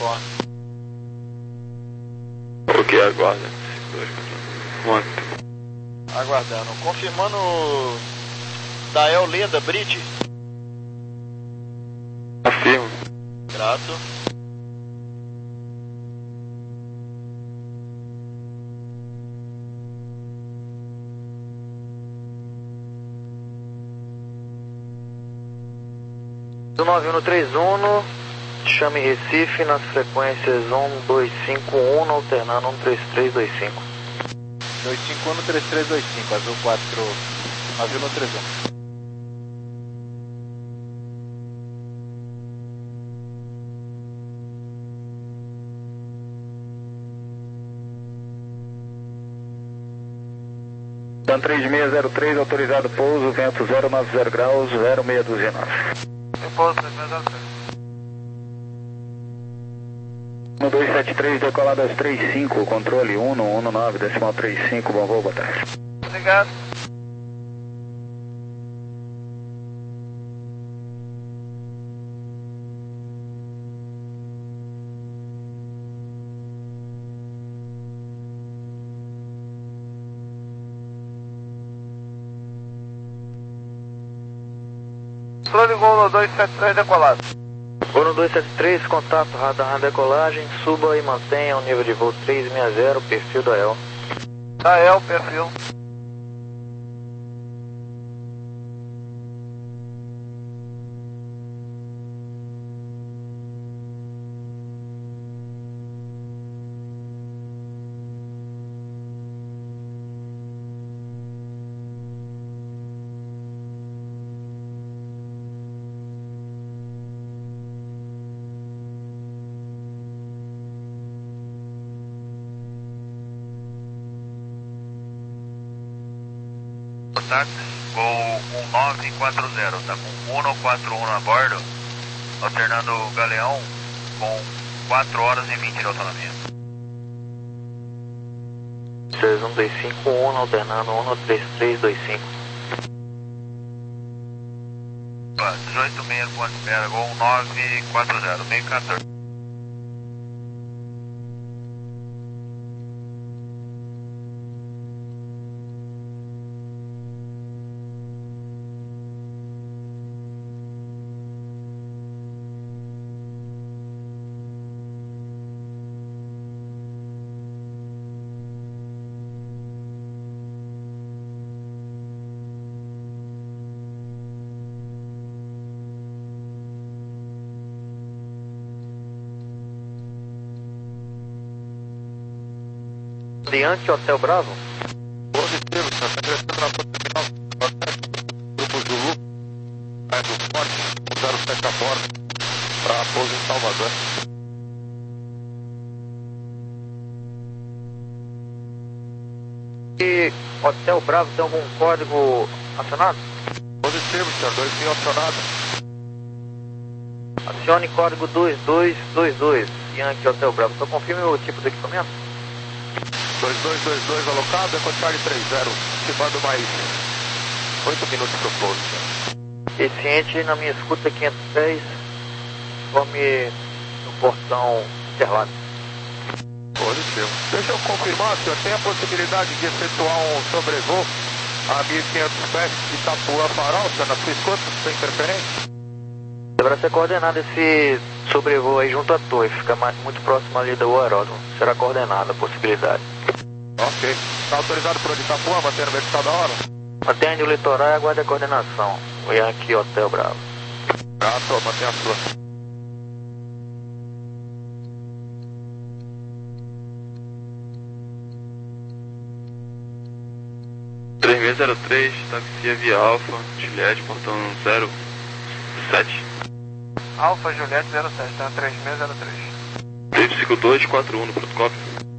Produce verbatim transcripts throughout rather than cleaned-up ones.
Califórnia. Ok, aguarda. Muito. Aguardando. Confirmando Dael Leda, Bridge. Afirmo. Grato. Do nove um três um, chame Recife nas frequências um dois cinco um, alternando um três três dois cinco. dois cinco um três três dois cinco, azul quatro, nove um três um. Dan três seis zero três, autorizado pouso, vento zero nove zero graus, zero seis dois nove. Pouso três seis zero três. um dois sete três, decolado às três cinco, controle um um nove, decimal três cinco, bom voo, boa tarde. Obrigado. Controle um dois sete três decolado. um dois sete três, contato, radar na decolagem, suba e mantenha o nível de voo três seis zero, perfil da E L. Da E L, perfil. Táxi, Gol um nove quatro zero, tá com um quatro um a bordo, alternando o Galeão com quatro horas e vinte de autonomia. seis um dois cinco um, alternando um três três dois cinco. dezoito meia ponto espera, Gol um nove quatro zero, meio quatorze. Yankee Hotel Bravo. Positivo, senhor. Está ingressando na ponte terminal. Grupo Zulu, caindo forte, um zero sete a bordo, para pouso em Salvador. E Hotel Bravo tem algum código acionado? Positivo, senhor. dois mil acionado. Acione código dois dois dois dois, Yankee Hotel Bravo. Só confirme o tipo de equipamento. dois dois dois dois alocado, Eco Charlie três zero, estimando mais oito minutos para o pouso, senhor. Eficiente na minha escuta quinhentos e dez, informe no portão Interlagos. Positivo. Deixa eu confirmar, senhor, tem a possibilidade de efetuar um sobrevoo a mil e quinhentos pés de Itapuã Farol, senhor, na sua escuta, sem interferência? Deverá ser coordenado esse sobrevoo aí junto à torre, fica mais, muito próximo ali do aeródromo. Será coordenada a possibilidade. Ok. Está autorizado por Itapuã, mantendo o vertical da hora? Mantenha o litoral e aguarde a coordenação. O Yankee Hotel Bravo. Grato, mantenha a sua. três seis zero três, taxi via Alfa, Juliette, portão zero sete. Alfa Juliette zero sete, tá três seis zero três. Teve cinco dois quatro um no protocolo.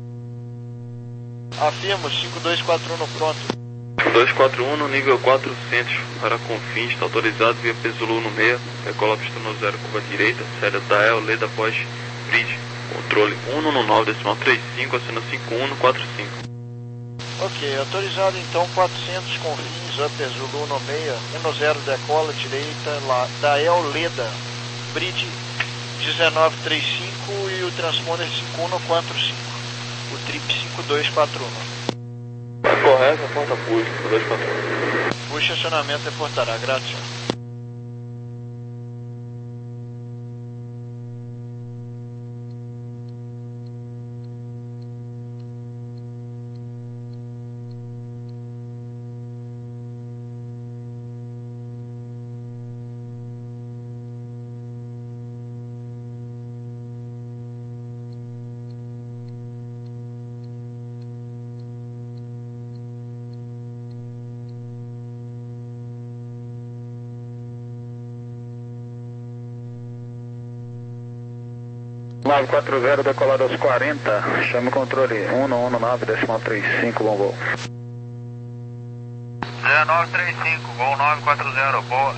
Afirmo, cinco dois quatro um no pronto. cinco dois quatro um no nível quatrocentos, para Confins, está autorizado via Pesulu no meia, recola pista no zero, curva direita, série da E L, Leda após Bridge, controle um nove, decimal três cinco, acena cinco um no quatro cinco. Ok, autorizado então quatrocentos Confins, Upper Zulu no meia, um zero decola, direita, lá, da E L Leda, Bridge, dezenove trinta e cinco e o transponder cinco um quatro cinco. O trip cinco dois quatro um. Tá correto, porta push, cinco dois quatro um. O estacionamento reportará, grátis. nove quatro zero, decolado aos quarenta, chame o controle um um nove, decimal trinta e cinco, bom voo. dezenove trinta e cinco, voo nove quatro zero, boa.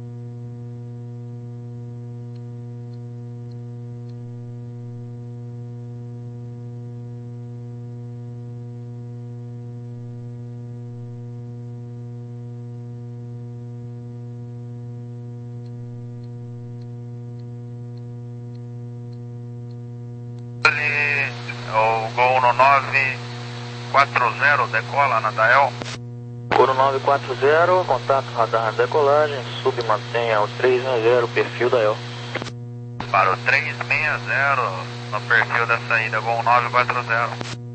O Gol no nove quatro zero, decola na Dael. Gol nove quatro zero, contato radar na decolagem, submantenha o três seis zero, perfil Dael. Para o três seis zero, no perfil da saída, Gol nove quatro zero.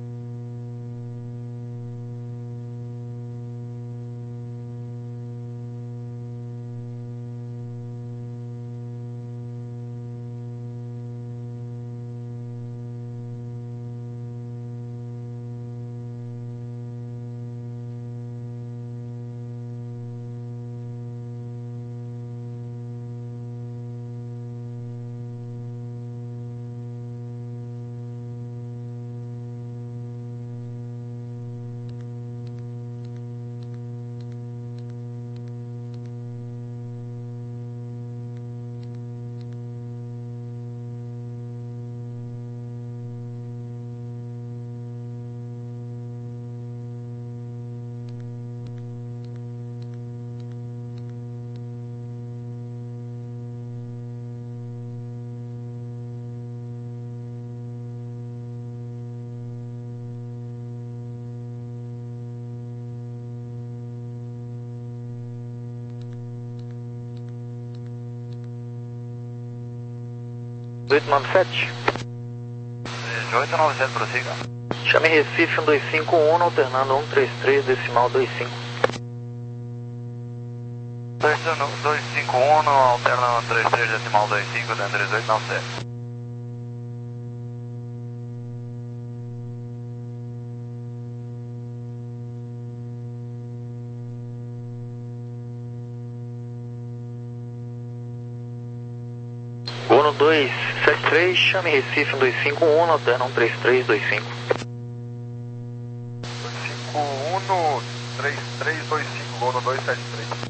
dezoito nove sete. dezoito nove sete, prossiga. Chame Recife um dois cinco um, alternando um três três, decimal dois cinco. dois cinco um, alternando um três três, decimal dois cinco, dentro de dezoito nove sete. Gol no dois sete três, chame Recife um dois cinco um, alterna um três três dois cinco. dois cinco um, três três dois cinco, gol no dois sete três.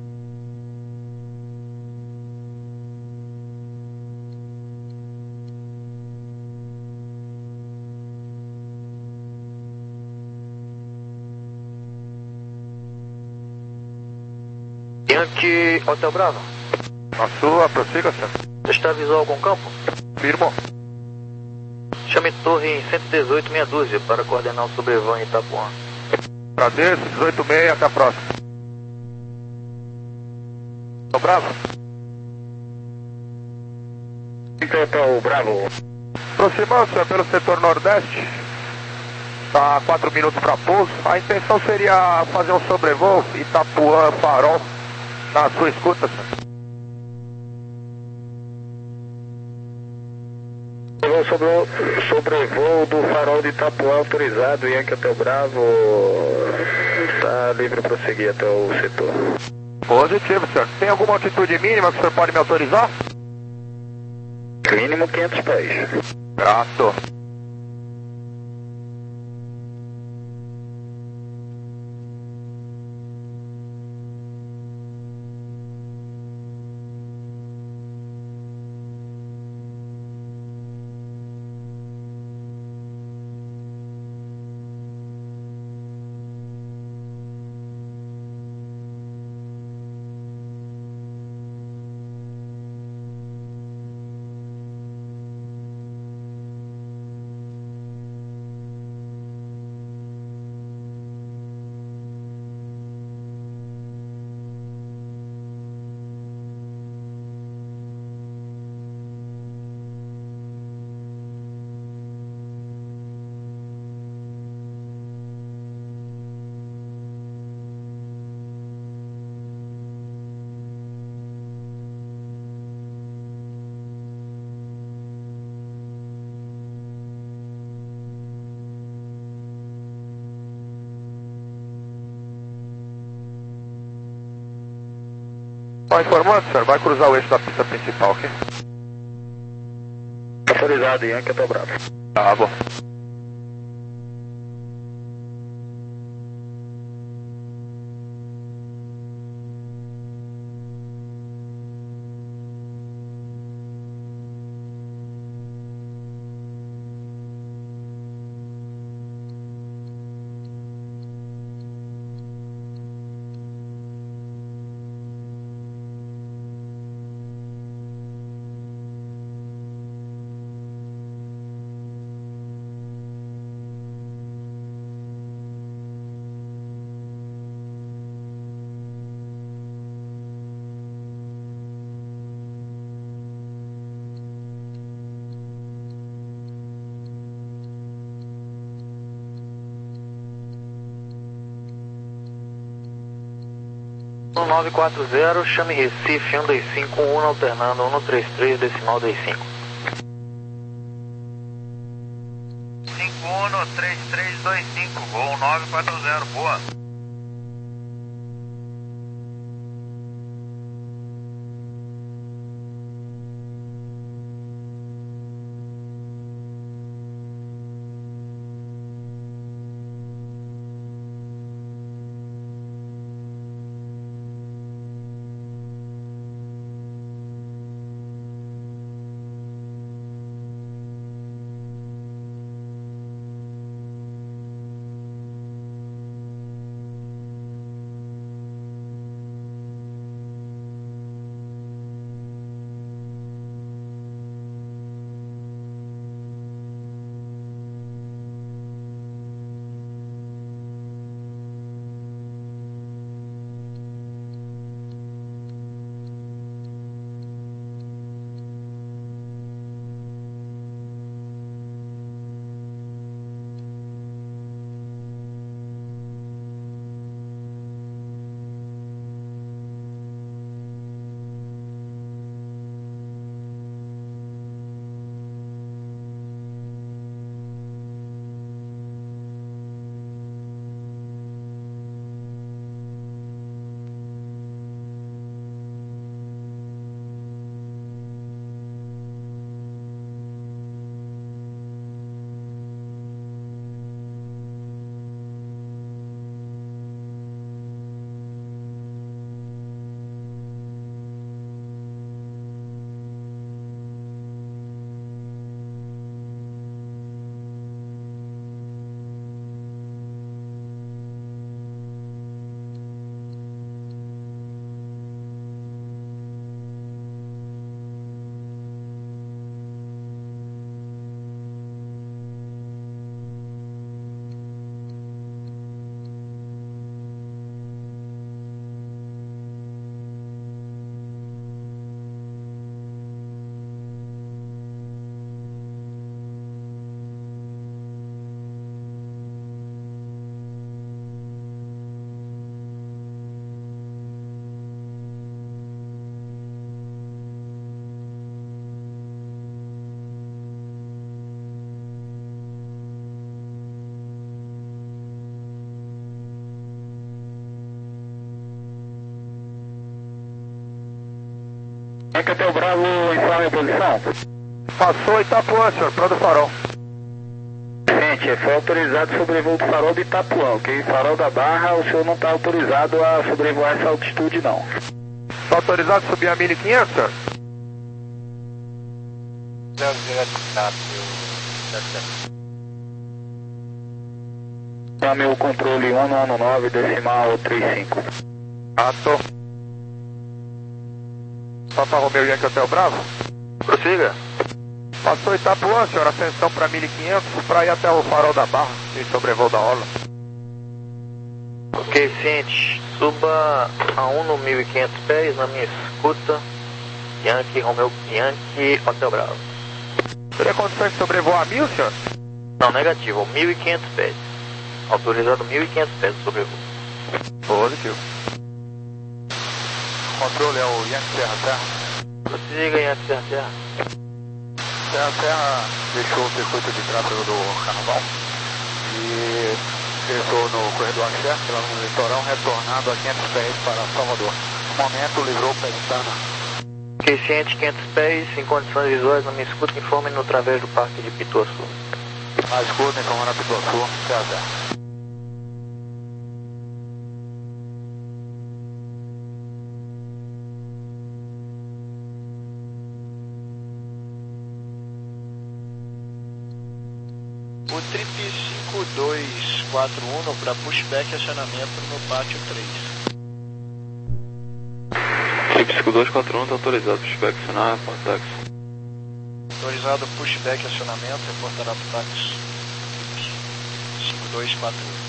Yankee Hotel Bravo. Na sua, prossiga, senhor. Está visual com campo? Firmo. Chame torre em cento e dezoito, meia dúzia, para coordenar o sobrevoo em Itapuã. Agradeço, dezoito seis, até a próxima. Tô bravo? Então, Hotel Bravo. Aproximando, senhor, pelo setor nordeste. Está quatro minutos para pouso. A intenção seria fazer um sobrevoo Itapuã, Farol, na sua escuta, senhor. Sobre o sobrevoo do Farol de Itapuã autorizado, Yankee Hotel Bravo, está livre para prosseguir até o setor. Positivo, senhor. Tem alguma altitude mínima que o senhor pode me autorizar? Mínimo quinhentos pés. Grato. Só informando, senhor, vai cruzar o eixo da pista principal, ok? Autorizado, Yankee, Hotel Bravo. Tá bom. um nove quatro zero, chame Recife um dois cinco um, alternando um três três, decimal dois cinco. cinco um três três dois cinco, voo nove quatro zero, boa. Yankee, Hotel Bravo, informe a posição. Passou Itapuã, senhor, para do farol. Gente, foi autorizado sobrevoo do farol de Itapuã, ok? Farol da Barra, o senhor não está autorizado a sobrevoar essa altitude, não. Está autorizado a subir a mil e quinhentos, senhor? Chame o controle um um nove, decimal três cinco. Ato. Papa Romeu Yankee Hotel Bravo? Prossiga. Passou Itapuã, senhor, ascensão para mil e quinhentos, para ir até o farol da Barra, em sobrevoo da orla. Ok, ciente. Suba a um no mil e quinhentos pés, na minha escuta. Yankee, Romeu, Yankee, Hotel Bravo. Teria condições de sobrevoar a mil, senhor? Não, negativo, mil e quinhentos pés. Autorizado mil e quinhentos pés de sobrevoo. Positivo. Controle é o Yankee Serra Terra. Prossiga, Yankee Serra Terra. Serra Terra deixou o circuito de tráfego do Carnaval e ingressou no corredor Axé, lá no litoral, retornando a quinhentos pés para Salvador. momento livrou Pestana. Ok, ciente, quinhentos pés, em condições visuais, não me escuta, informe no través do Parque de Pituaçu. Na escuta, informando a Pituaçu, C A zero. O Trip cinco dois quatro um para pushback e acionamento no pátio três. Trip cinco dois quatro um está autorizado, pushback acionar, táxi. Autorizado pushback e acionamento, reportará para o táxi cinco dois quatro um.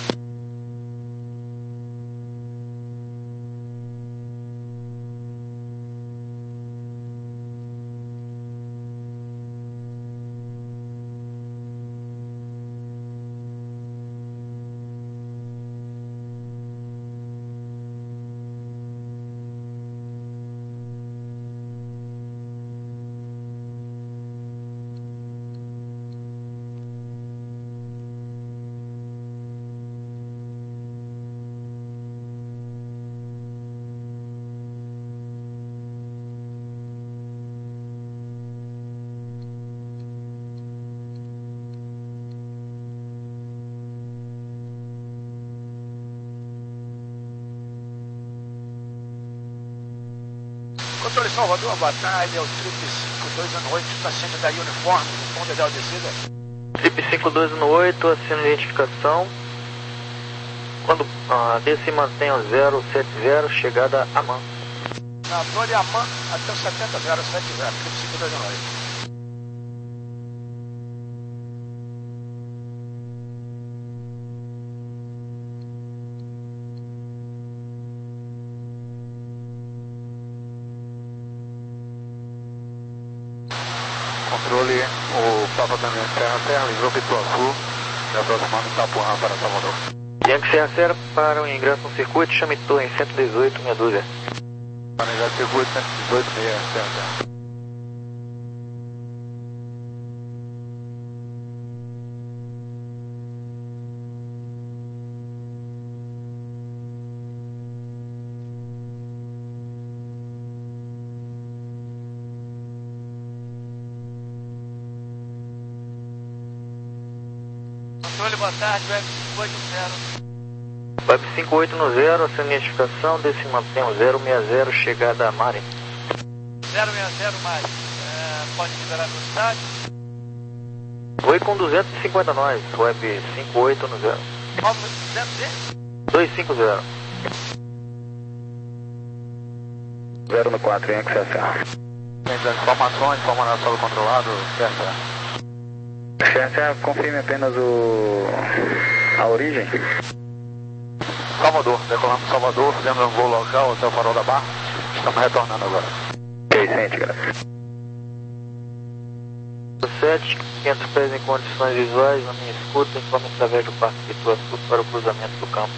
Controle Salvador, boa tarde, é o Trip cinco dois um oito, está sendo daí uniforme, no ponto ideal descida. Trip cinco dois um oito, assina a identificação. Quando a D se mantém a zero sete zero, chegada a Man. Na Dole Aman até o setenta zero sete zero, Trip cinco dois um oito. Controle, o Papa Caminhão Serra Serra, livrou Pituaçu, se aproximando de Itapuã para Salvador. Yankee Serra Serra para o ingresso no circuito, chame torre cento e dezoito, meia dúzia. Planejado circuito cento e dezoito, meia Serra Serra. Controle, boa tarde, Web cinco oito zero. Web cinco oito no zero, assina a identificação, D se mantém o zero seis zero, chegada a Mari. zero seis zero mais, é, pode liberar a velocidade? Oi com duzentos e cinquenta nós, Web cinco oito no zero. Qual duzentos e? dois cinco zero. zero no quatro, Yankee Serra Serra. Tem das informações, informando a solo controlado, Serra Serra. Serra Serra, confirme apenas o... a origem. Salvador, decolando Salvador, fazendo um voo local até o Farol da Barra. Estamos retornando agora. Ok, sente, graças. sete, quinhentos pés em condições visuais, na minha escuta, informe através do Parque Pituaçu para o cruzamento do campo.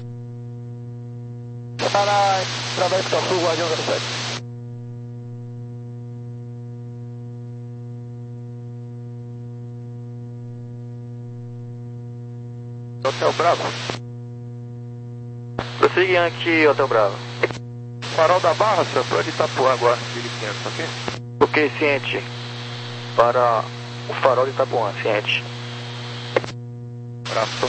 Para através do Pituaçu, Guardião zero sete. Hotel Bravo. Prossiga Yankee, Hotel Bravo. Farol da Barra, senhor, estou de Itapuã agora, mil e quinhentos, ok? Ok, ciente. Para o Farol de Itapuã, ciente. Abraço.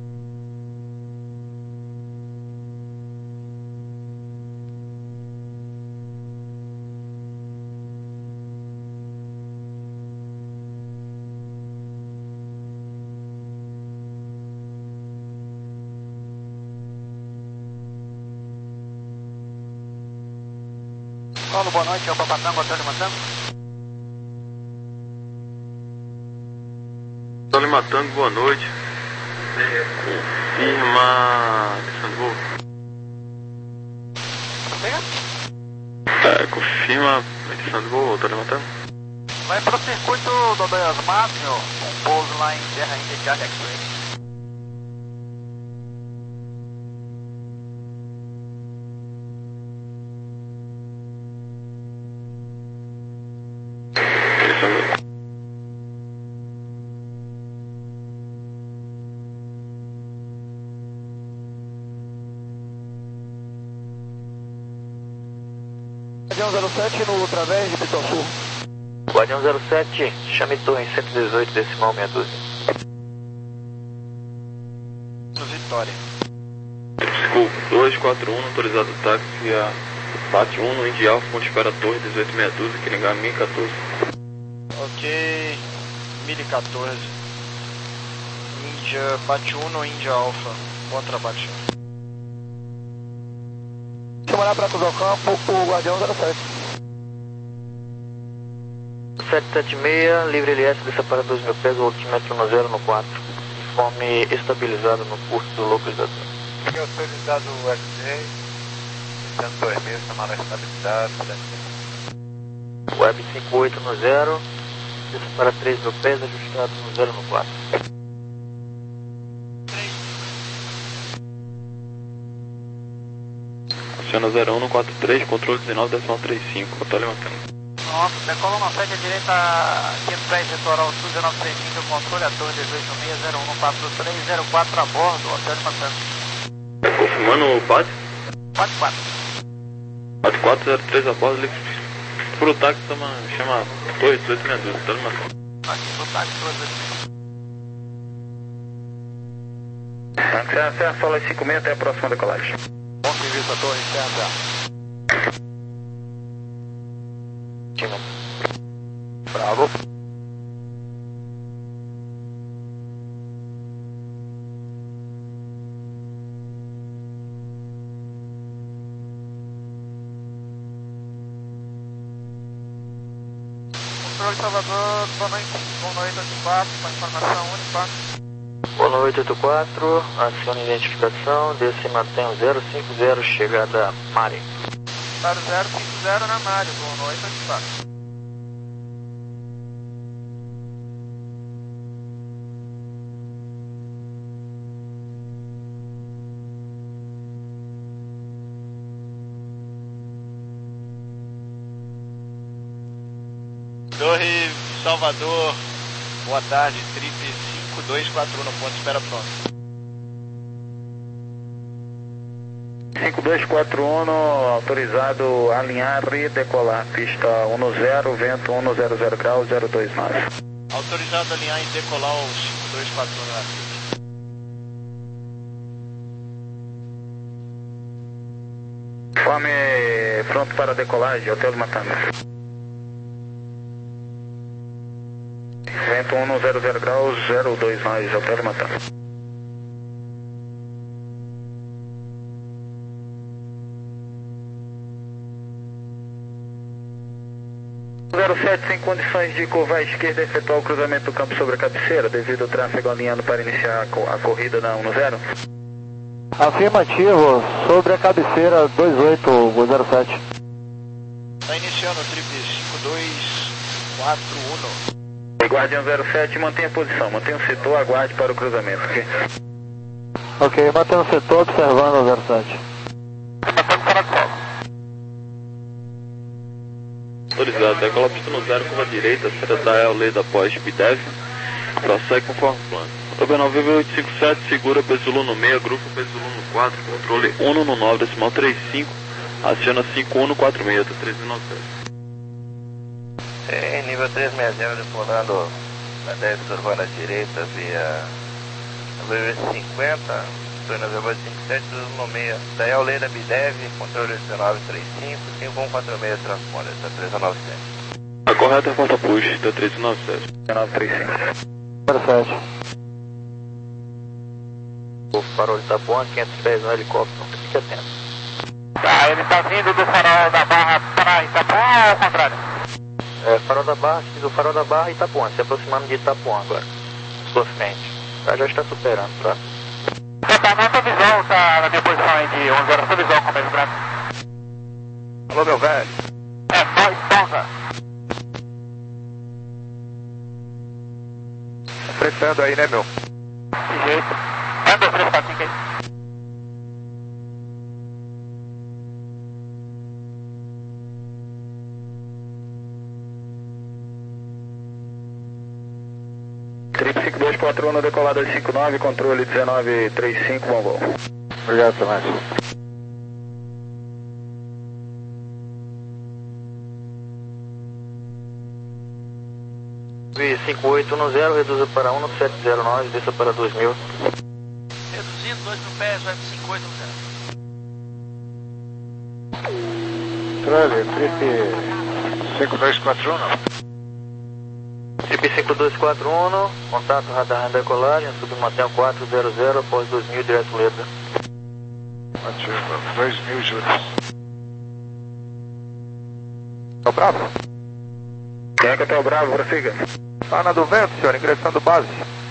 Paulo, boa noite, é o Papatango, Antônio Matango. Antônio Matango, boa noite. Confirma. Descendo voo. Pega? É, confirma. Descendo voo, Antônio Matango. Vai pro circuito do Doyas Máximo, um pouso lá em Terra Índia de Charlie X-Ray. Guardião zero sete no Través de Pituaçu. Guardião zero sete, chame torre em cento e dezoito, decimal meia dúzia. Vitória. Desculpa, dois quatro um, autorizado o táxi via Pátio um, no Indy Alfa, ponto espera torre dezoito meia dúzia, que ligar mil e quatorze. Ok, mil e quatorze. Índia, Pátio um no Indy Alfa. Bom trabalho, chefe. Chamar para cruzar o campo, o Guardião zero sete. sete sete seis, livre L S, desça para dois mil pés, altímetro no zero no quatro. Informe estabilizado no curso do localizador. Aqui autorizado o X J, cento e dois mil, chamada estabilidade. Web cinquenta e oito no zero, desça para três mil pés, ajustado no zero no quatro. Aciona zero um no quatro três, controle dezenove decimal trinta e cinco, estou levantando. Pronto, decola uma sete à direita, quinto pé litoral sul, dezenove trinta e cinco, controle a torre dezoito seis, zero um quatro três, zero quatro a bordo, hotel de Matanza. Confirmando o Pátio? quatro quatro. quatro quatro zero três a bordo, livre pro táxi, chama, chama torre dezoito meia dúzia, estou levantando. Aqui, pro táxi, dezoito. Táxi Serra, Sola cinco seis, até a próxima decolagem. Bom serviço a torre, Serra. Bravo. Controle Salvador, boa noite, boa noite, oito quatro, com a informação única. Boa noite, oito quatro, acione identificação, desça e mantenha zero cinco zero, chegada Mari. Claro, zero cinco zero na Mari, boa noite, oito quatro. Torre Salvador, boa tarde, trip cinco dois quatro um no ponto, espera pronto. cinco dois quatro um, autorizado alinhar e decolar, pista um zero, vento um zero zero graus, zero dois nove. Autorizado alinhar e decolar o cinco dois quatro um na frente. Informe pronto para decolagem, hotel de Matanza. Vento um zero zero graus, zero dois nove, hotel de Matanza. zero sete, sem condições de curvar à esquerda e efetuar o cruzamento do campo sobre a cabeceira, devido ao tráfego alinhando para iniciar a, co a corrida na um zero? Afirmativo, sobre a cabeceira dois oito zero sete. Está iniciando o trip cinco dois quatro um. Guardião zero sete, mantenha a posição, mantenha o setor, aguarde para o cruzamento, ok? Ok, mantenha o setor, observando o zero sete. Autorizado, decola pista no zero, curva direita, saída da E L, lei da pós B D E V, prossegue conforme plano. B nove oito cinco sete, segura P-Zulu no meio, grupo P-Zulu no quatro, controle um no nove, decimal trinta e cinco, aciona cinco um no quatro seis, até três nove sete. É, nível três seis zero, decolando na dez urbana direita via V cinquenta, torre na V cinquenta e sete, no meio, da E L da B D E V, controle dezenove trinta e cinco, cinco um quatro seis, transponder, até três nove sete. A correta é porta push, até três nove sete. dezenove trinta e cinco. zero sete. O farol de Itapuã, quinhentos pés no helicóptero, fique atento. Tá, ele tá vindo do farol da Barra para Itapuã ou ao contrário? É, farol da Barra, do farol da Barra Itapuã, se aproximando de Itapuã agora, sua frente. Tá, já está superando, tá? Tá, na sua visão, tá na minha posição aí de um zero, sua visão, com o mesmo branco. Alô, meu velho. É, vai, pausa. Prestando aí, né, meu? Que jeito. É, dois, três, quatro, cinco aí. Trip cinco dois quatro um, decolada cinco nove, controle dezenove trinta e cinco, bom voo. Obrigado, Tomás. cinco oito um zero, reduza para um sete zero nove, desça para dois mil. Reduzindo, dois mil pés, web cinco oito um zero. Trolli, trip cinco dois quatro um. Trip cinco dois quatro um, contato radar na decolagem, submantenha quatro zero zero, após dois mil, direto Leda. Ativo, dois mil juros. Tá bravo? Quem é que eu tô bravo, prossiga? Ana do Vento, senhor, ingressando base.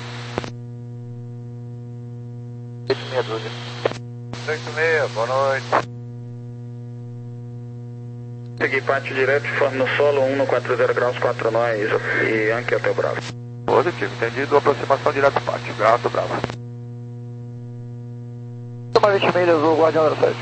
oito meia dúzia. oito meia, boa noite. Segui parte direto, forma no solo, um no quatro zero graus, quatro nós e Yankee Hotel Bravo. Positivo, entendido, aproximação direto pátio, gato bravo. Toma vinte milhas, o Guardião zero sete.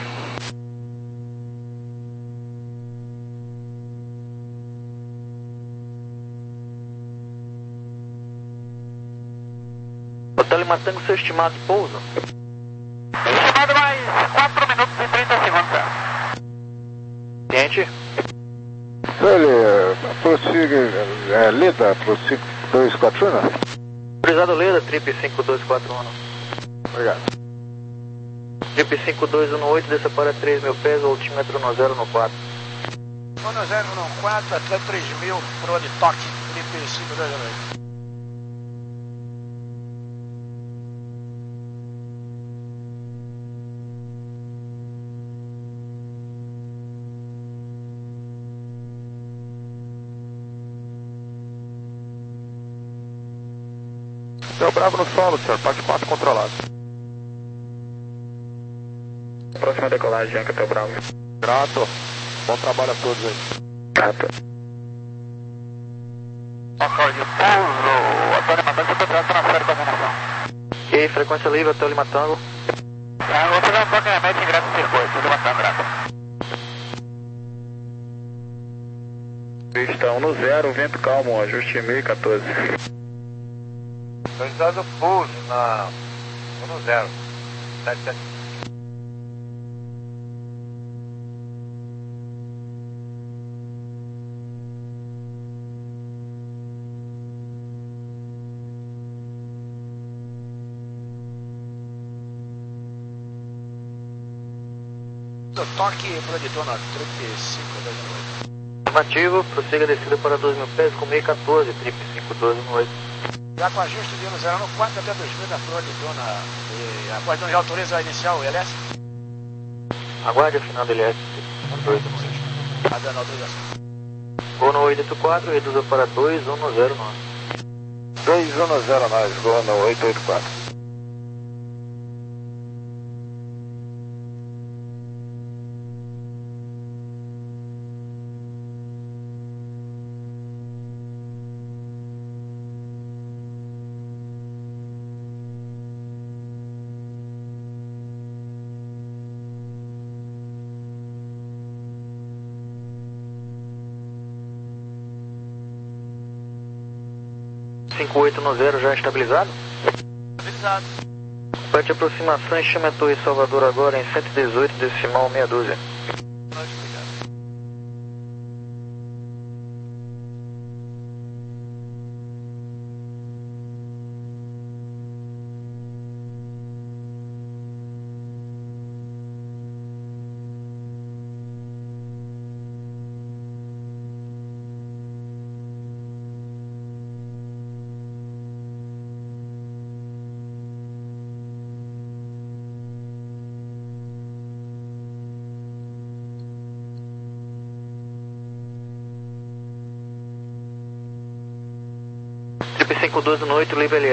Hotel Lima Tango, seu estimado de pouso? Estimado mais quatro minutos e trinta segundos. Ciente? Trolli, prossiga, é, Leda, pro cinco dois quatro um. Autorizado Leda, trip cinco dois quatro um. Obrigado. Trip cinco dois um oito, desça para três mil pés, altímetro no zero no quatro. um zero no quatro até três mil, pro de toque, trip cinco dois um oito. Hotel Bravo no solo, senhor, parte quatro controlado. Próxima decolagem, Yankee Hotel Bravo. Grato. Bom trabalho a todos aí. Grato. Local de pouso, Antônio Matango, eu tô transfere combinação. Ok, frequência livre, Hotel Lima Tango. Ah, você não toca na meta ingresso no circuito, tudo bacana, grato. Pista um no zero, vento calmo, ajuste mil e quatorze. Autorizado pouso na um no zero. sete sete. Toque pro editor na trip cinco dois um oito. Afirmativo, prossiga a descida para dois mil pés com mil e quatorze, trip cinco dois um oito. Já com ajuste de um zero no quatro até dois mil da pro editor na... E a Guardião já autoriza a inicial, o L S? Aguarde a final do L S. dois um oito. Tá dando autorização. Gol no oito oito quatro, reduza para dois um no zero nove. dois um zero nove, gol no oito oito quatro. cinco oito no zero já estabilizado? Estabilizado. Parte aproximação, estima a Torre Salvador agora em cento e dezoito, decimal meia dúzia. Pode cuidar. Trip cinco dois um oito, livre L S.